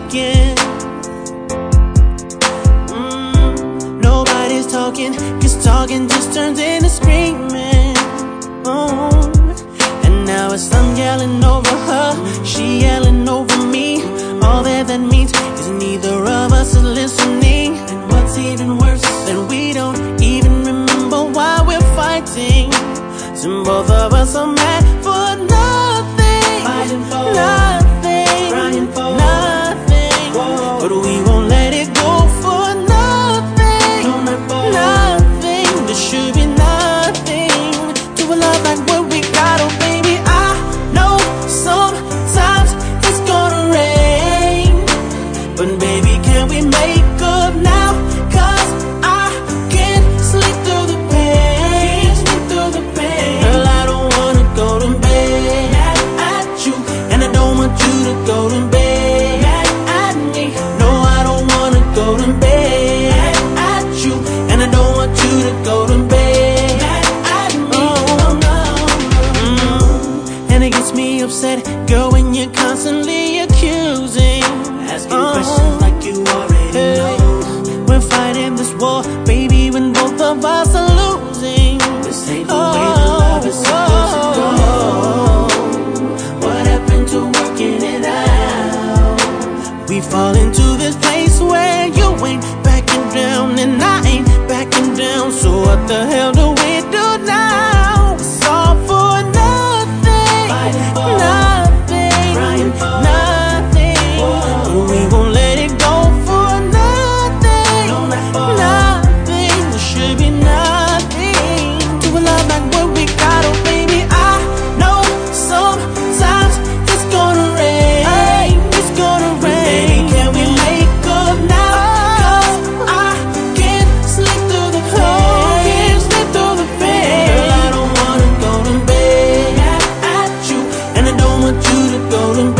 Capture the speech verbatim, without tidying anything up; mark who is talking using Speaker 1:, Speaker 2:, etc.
Speaker 1: again. mm, Nobody's talking, cause talking just turns into screaming. oh. And now it's I'm yelling over her, she yelling over me. All that that means is neither of us is listening. And what's even worse, that we don't even remember why we're fighting. So both of us are mad for nothing, fighting for nothing, crying for nothing. Whoa. But we won't let it go for nothing, no, not for nothing. There should be nothing to a love like what we got. Oh baby, I know sometimes it's gonna rain, but baby, can we make up now? Cause I can't sleep through the pain, can't sleep through the pain. Girl, I don't wanna go to bed mad at you, and I don't want you to go to bed mad at me. No, I don't wanna go to bed mad at you, and I don't want you to go to bed mad at me. Oh, no. mm. And it gets me upset, girl, when you're constantly accusing, asking oh. questions like you already hey. know. We're fighting this war, baby, when both of us are losing. This ain't the oh. way the love is supposed to go. What happened to working it out? We fall into this place where you ain't backing down and I ain't backing down. So what the hell do we do now? It's all for nothing, fighting for nothing, crying for nothing. Whoa. But we won't let it go for nothing, no, not for nothing. There should be nothing to a love like what we got. Oh baby, I know sometimes it's gonna rain, it's gonna rain. Baby, can we make up now? Cause I can't sleep through the pain, can't sleep through the pain. Girl, I don't wanna go to bed at you, and I don't want you to go to bed